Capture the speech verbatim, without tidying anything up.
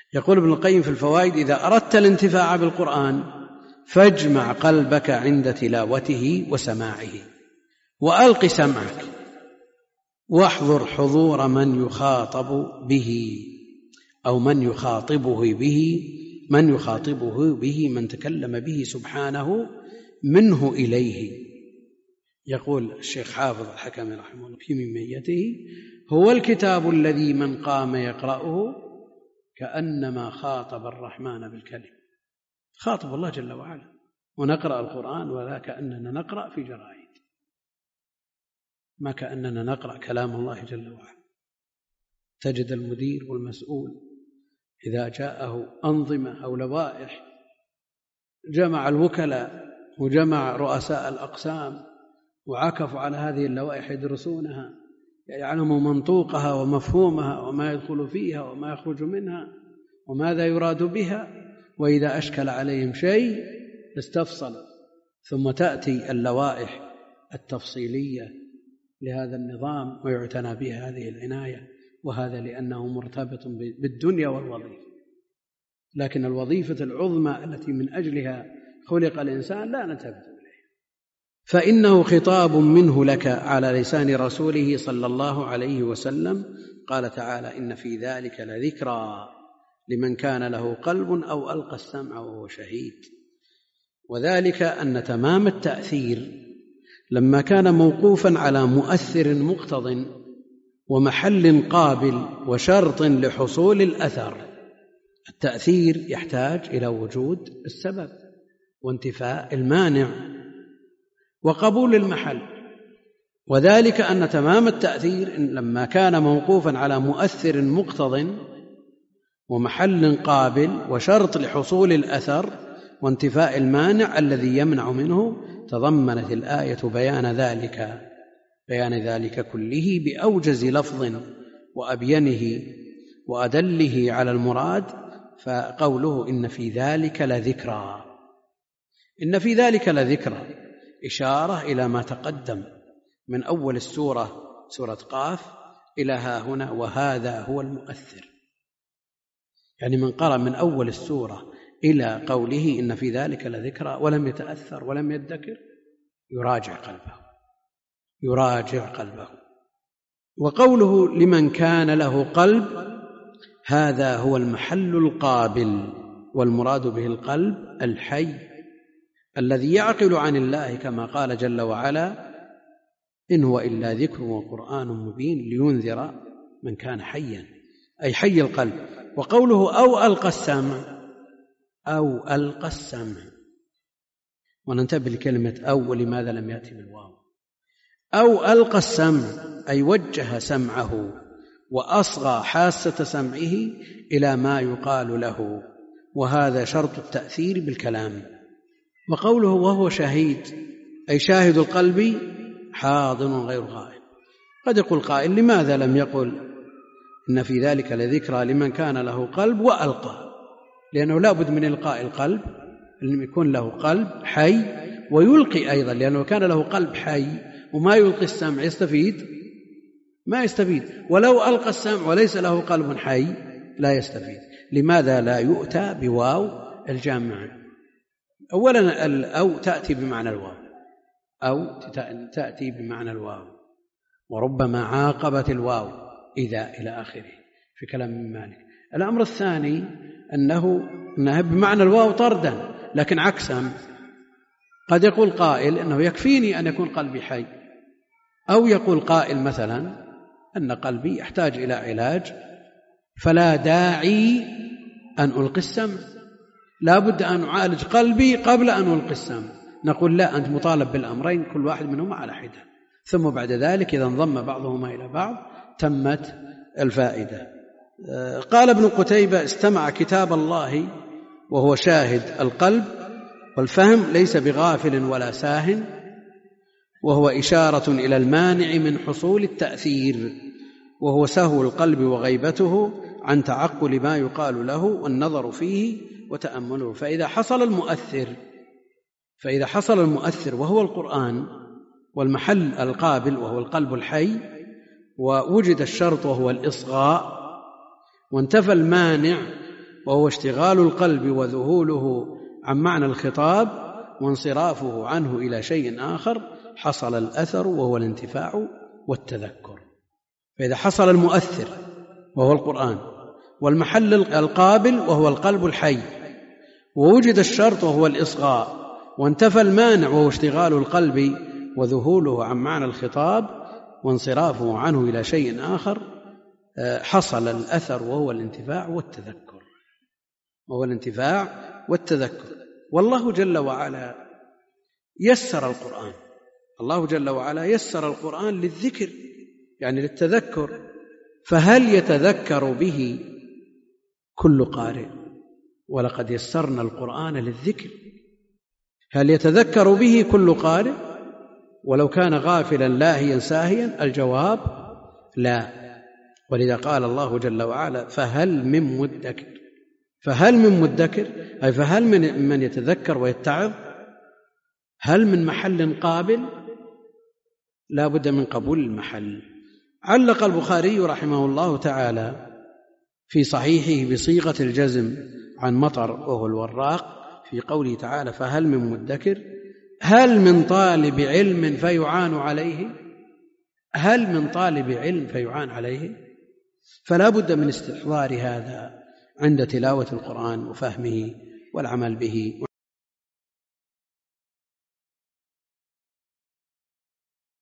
يقول ابن القيم في الفوائد: إذا أردت الانتفاع بالقرآن فاجمع قلبك عند تلاوته وسماعه، وألق سمعك، واحضر حضور من يخاطب به أو من يخاطبه به من يخاطبه به من تكلم به سبحانه منه إليه. يقول الشيخ حافظ الحكمي رحمه الله في ميته: هو الكتاب الذي من قام يقرأه كأنما خاطب الرحمن بالكلم. خاطب الله جل وعلا، ونقرأ القرآن ولا كأننا نقرأ في جرائد، ما كأننا نقرأ كلام الله جل وعلا. تجد المدير والمسؤول إذا جاءه أنظمة أو لوائح جمع الوكلاء وجمع رؤساء الأقسام وعكفوا على هذه اللوائح يدرسونها، يعلموا منطوقها ومفهومها وما يدخل فيها وما يخرج منها وماذا يراد بها، وإذا أشكل عليهم شيء استفصل. ثم تأتي اللوائح التفصيلية لهذا النظام ويعتنى بها هذه العناية، وهذا لأنه مرتبط بالدنيا والوظيفة. لكن الوظيفة العظمى التي من أجلها خلق الإنسان لا نلتفت إليها، فإنه خطاب منه لك على لسان رسوله صلى الله عليه وسلم. قال تعالى: إن في ذلك لذكرى لمن كان له قلب أو ألقى السمع وهو شهيد. وذلك أن تمام التأثير لما كان موقوفا على مؤثر مقتض ومحل قابل وشرط لحصول الأثر. التأثير يحتاج إلى وجود السبب وانتفاء المانع وقبول المحل. وذلك أن تمام التأثير لما كان موقوفا على مؤثر مقتض ومحل قابل وشرط لحصول الأثر وانتفاء المانع الذي يمنع منه، تضمنت الآية بيان ذلك بيان ذلك كله بأوجز لفظ وأبينه وأدله على المراد. فقوله إن في ذلك لذكرى، إن في ذلك لذكرى إشارة إلى ما تقدم من أول السورة سورة قاف إلى ها هنا، وهذا هو المؤثر. يعني من قرأ من أول السورة إلى قوله إن في ذلك لذكرى ولم يتأثر ولم يدكر يراجع قلبه يراجع قلبه. وقوله لمن كان له قلب، هذا هو المحل القابل، والمراد به القلب الحي الذي يعقل عن الله، كما قال جل وعلا: إن هو إلا ذكر وقرآن مبين لينذر من كان حيا، أي حي القلب. وقوله أو ألقى السمع، أو ألقى السمع، وننتبه لكلمة أو ولماذا لم يأتي بالواو. أو ألقى السمع أي وجه سمعه وأصغى حاسة سمعه إلى ما يقال له، وهذا شرط التأثير بالكلام. وقوله وهو شهيد أي شاهد القلب حاضر غير غائب. قد يقول قائل: لماذا لم يقل إن في ذلك لذكرى لمن كان له قلب وألقى؟ لأنه لا بد من إلقاء القلب، لم يكون له قلب حي ويلقي أيضا، لأنه كان له قلب حي وما يلقي السمع يستفيد؟ ما يستفيد. ولو ألقى السمع وليس له قلب حي لا يستفيد. لماذا لا يؤتى بواو الجامعة؟ أولا الأو تأتي بمعنى الواو، أو تأتي بمعنى الواو، وربما عاقبت الواو إذا إلى آخره في كلام من مالك. الأمر الثاني أنه أنها بمعنى الواو طردا، لكن عكسا قد يقول قائل أنه يكفيني أن يكون قلبي حي، أو يقول قائل مثلا أن قلبي يحتاج إلى علاج فلا داعي أن ألقي السمع، لا بد أن أعالج قلبي قبل أن ألقي السمع. نقول لا، أنت مطالب بالأمرين كل واحد منهما على حدة، ثم بعد ذلك إذا انضم بعضهما إلى بعض تمت الفائدة. قال ابن قتيبة: استمع كتاب الله وهو شاهد القلب، والفهم ليس بغافل ولا ساهن، وهو إشارة إلى المانع من حصول التأثير، وهو سهو القلب وغيبته عن تعقل ما يقال له والنظر فيه وتأمله. فإذا حصل المؤثر فإذا حصل المؤثر وهو القرآن، والمحل القابل وهو القلب الحي، ووجد الشرط وهو الإصغاء، وانتفى المانع وهو اشتغال القلب وذهوله عن معنى الخطاب وانصرافه عنه إلى شيء آخر، حصل الأثر وهو الانتفاع والتذكر. فإذا حصل المؤثر وهو القرآن، والمحل القابل وهو القلب الحي، ووجد الشرط وهو الإصغاء، وانتفى المانع وهو اشتغال القلب وذهوله عن معنى الخطاب وانصرافه عنه إلى شيء آخر، حصل الأثر وهو الانتفاع والتذكر وهو الانتفاع والتذكر. والله جل وعلا يسر القرآن الله جل وعلا يسر القرآن للذكر، يعني للتذكر. فهل يتذكر به كل قارئ؟ ولقد يسرنا القرآن للذكر. هل يتذكر به كل قارئ ولو كان غافلا لاهيا ساهيا؟ الجواب لا. ولذا قال الله جل وعلا فهل من مدكر. فهل من مدكر أي فهل من من يتذكر ويتعظ؟ هل من محل قابل؟ لا بد من قبول المحل. علق البخاري رحمه الله تعالى في صحيحه بصيغة الجزم عن مطر وهو الوراق في قوله تعالى فهل من مدكر، هل من طالب علم فيعان عليه؟ هل من طالب علم فيعان عليه؟ فلا بد من استحضار هذا عند تلاوة القرآن وفهمه والعمل به.